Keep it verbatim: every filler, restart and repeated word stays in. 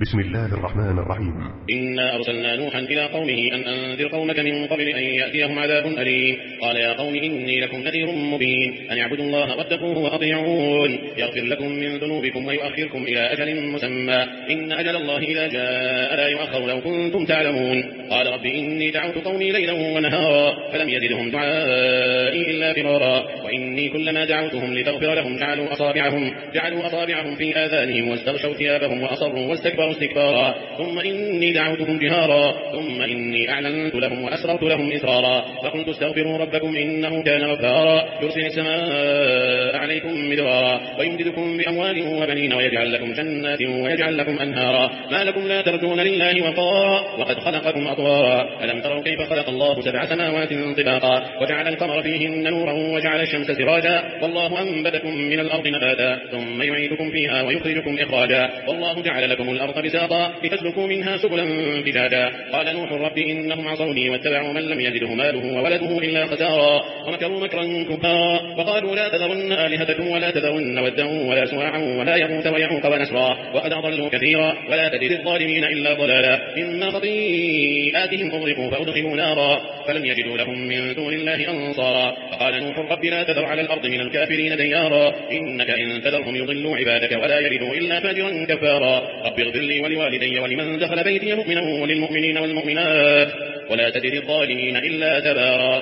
بسم الله الرحمن الرحيم. إنا أرسلنا نوحا إلى قومه أن أنذر قومك من قبل أن يأتيهم عذاب أليم. قال يا قوم إني لكم نذير مبين أن اعبدوا الله واتقوه وأطيعون يغفر لكم من ذنوبكم ويؤخركم إلى أجل مسمى إن أجل الله إذا جاء لا يؤخر لو كنتم تعلمون. قال رب إني دعوت قومي ليلا ونهارا فلم يزدهم دعائي إلا فرارا وإني كلما دعوتهم لتغفر لهم جعلوا أصابعهم, جعلوا أصابعهم في آذانهم واستغشوا ثيابهم وأصروا واستكبروا استكبارا ثم إني دعوتهم جهارا ثم إني أعلنت لهم وأسررت لهم إسرارا فقلت استغفروا ربكم إنه كان غفارا يرسل السماء عليكم مدرارا ويمددكم بأموال وبنين ويجعل لكم جنات ويجعل لكم أنهارا ما لكم لا ترجون لله وقارا وقد خلقكم أطوارا ألم تروا كيف خلق الله سبع سماوات طباقا وجعل القمر فيهن نورا وجعل الشمس سراجا والله أنبتكم من الأرض نباتا ثم يعيدكم فيها ويخرجكم إخراجا والله جعل لكم الأرض بساطا لتسلكوا منها سبلا فجاجا. قال نوح رب إنهم عصوني واتبعوا من لم يزده ماله وولده إلا خسارا ومكروا مكرا كبارا وقالوا لا تذرن آلهتكم ولا تذرن ودا ولا سواعا ولا يغوث ويعوق ونسرا وقد أضلوا كثيرا ولا تزد الظالمين إلا ضلالا مما خطيئاتهم أغرقوا فأدخلوا نارا فلم يجدوا لهم من دون الله أنصارا. فقال نوح رب لا تذر على الأرض من الكافرين ديارا إنك إن تذرهم يضلوا عبادك ولا يلدوا إلا فاجرا كفارا. رب اغفر لي ولوالدي ولمن دخل بيتي مؤمنا وللمؤمنين والمؤمنات ولا تزد الظالمين إلا تبارا.